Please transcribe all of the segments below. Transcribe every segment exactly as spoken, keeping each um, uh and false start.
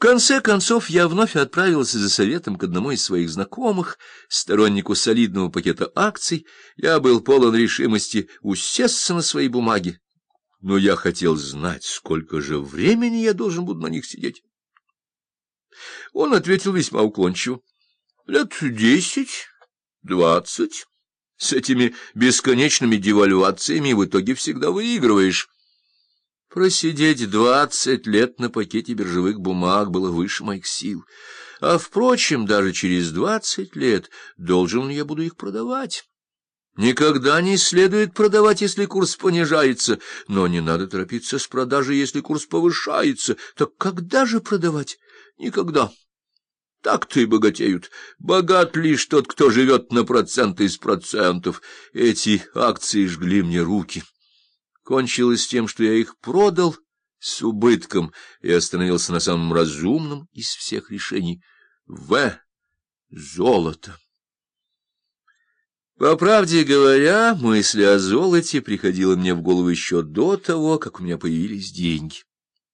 конце концов я вновь отправился за советом к одному из своих знакомых, стороннику солидного пакета акций. Я был полон решимости усесться на свои бумаги, но я хотел знать, сколько же времени я должен буду на них сидеть. Он ответил весьма уклончиво: лет десять, двадцать. С этими бесконечными девальвациями в итоге всегда выигрываешь. Просидеть двадцать лет на пакете биржевых бумаг было выше моих сил. А, впрочем, даже через двадцать лет должен ли я буду их продавать? Никогда не следует продавать, если курс понижается, но не надо торопиться с продажей, если курс повышается. Так когда же продавать? Никогда. Так-то и богатеют. Богат лишь тот, кто живет на проценты из процентов. Эти акции жгли мне руки. Кончилось тем, что я их продал с убытком и остановился на самом разумном из всех решений — В. Золото. По правде говоря, мысль о золоте приходила мне в голову еще до того, как у меня появились деньги.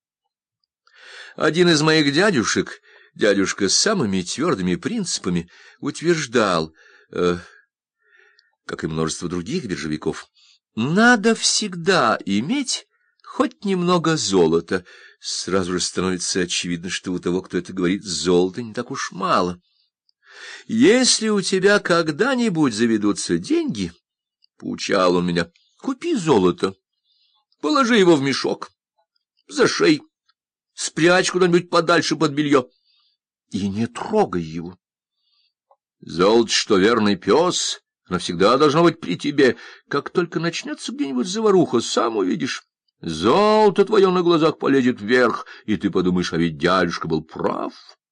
Один из моих дядюшек, дядюшка с самыми твердыми принципами, утверждал, э, как и множество других биржевиков, надо всегда иметь хоть немного золота. Сразу же становится очевидно, что у того, кто это говорит, золота не так уж мало. Если у тебя когда-нибудь заведутся деньги, — поучал он меня, — купи золото, положи его в мешок, зашей, спрячь куда-нибудь подальше под белье и не трогай его. Золото, что верный пес, оно всегда должно быть при тебе. Как только начнется где-нибудь заваруха, сам увидишь. Золото твое на глазах полезет вверх, и ты подумаешь, а ведь дядюшка был прав.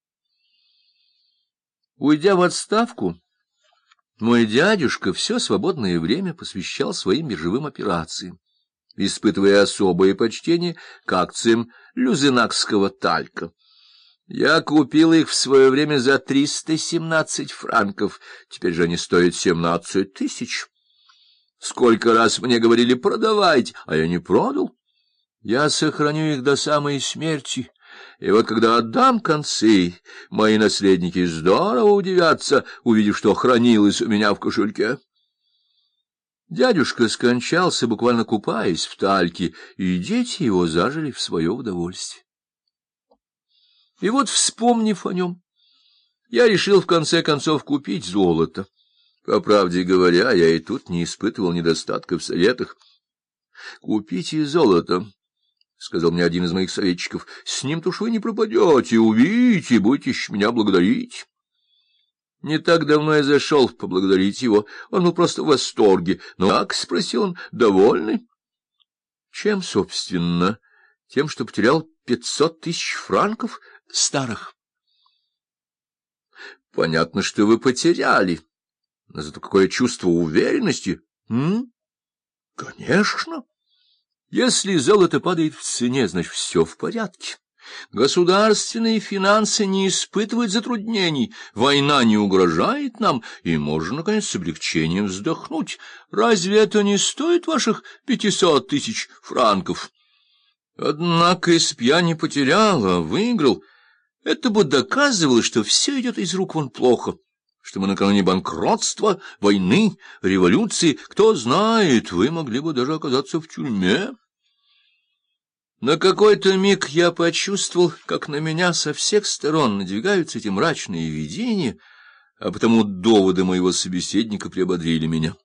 Уйдя в отставку, мой дядюшка все свободное время посвящал своим биржевым операциям, испытывая особое почтение к акциям люзенакского талька. Я купил их в свое время за триста семнадцать франков, теперь же они стоят семнадцать тысяч. Сколько раз мне говорили продавайте, а я не продал. Я сохраню их до самой смерти, и вот когда отдам концы, мои наследники здорово удивятся, увидев, что хранилось у меня в кошельке. Дядюшка скончался, буквально купаясь в тальке, и дети его зажили в свое удовольствие. И вот, вспомнив о нем, я решил в конце концов купить золото. По правде говоря, я и тут не испытывал недостатка в советах. — Купите золото, — сказал мне один из моих советчиков, — с ним-то уж вы не пропадете, увидите, будете еще меня благодарить. Не так давно я зашел поблагодарить его, он был просто в восторге. — Ну как? — спросил он. — Довольны? — Чем, собственно? Тем, что потерял пятьсот тысяч франков старых. — Понятно, что вы потеряли. Но зато какое чувство уверенности? М? — Конечно. Если золото падает в цене, значит, все в порядке. Государственные финансы не испытывают затруднений, война не угрожает нам, и можно, наконец, с облегчением вздохнуть. Разве это не стоит ваших пятисот тысяч франков? Однако, если б я не потерял, а выиграл, это бы доказывало, что все идет из рук вон плохо, что мы накануне банкротства, войны, революции. Кто знает, вы могли бы даже оказаться в тюрьме. На какой-то миг я почувствовал, как на меня со всех сторон надвигаются эти мрачные видения, а потому доводы моего собеседника приободрили меня.